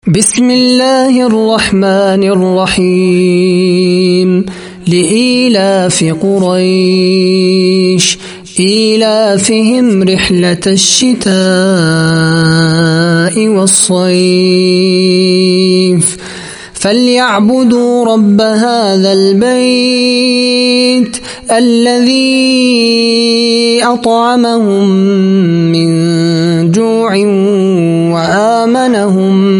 بسم الله الرحمن الرحيم لإيلاف قريش إيلافهم رحلة الشتاء والصيف فليعبدوا رب هذا البيت الذي أطعمهم من جوع وآمنهم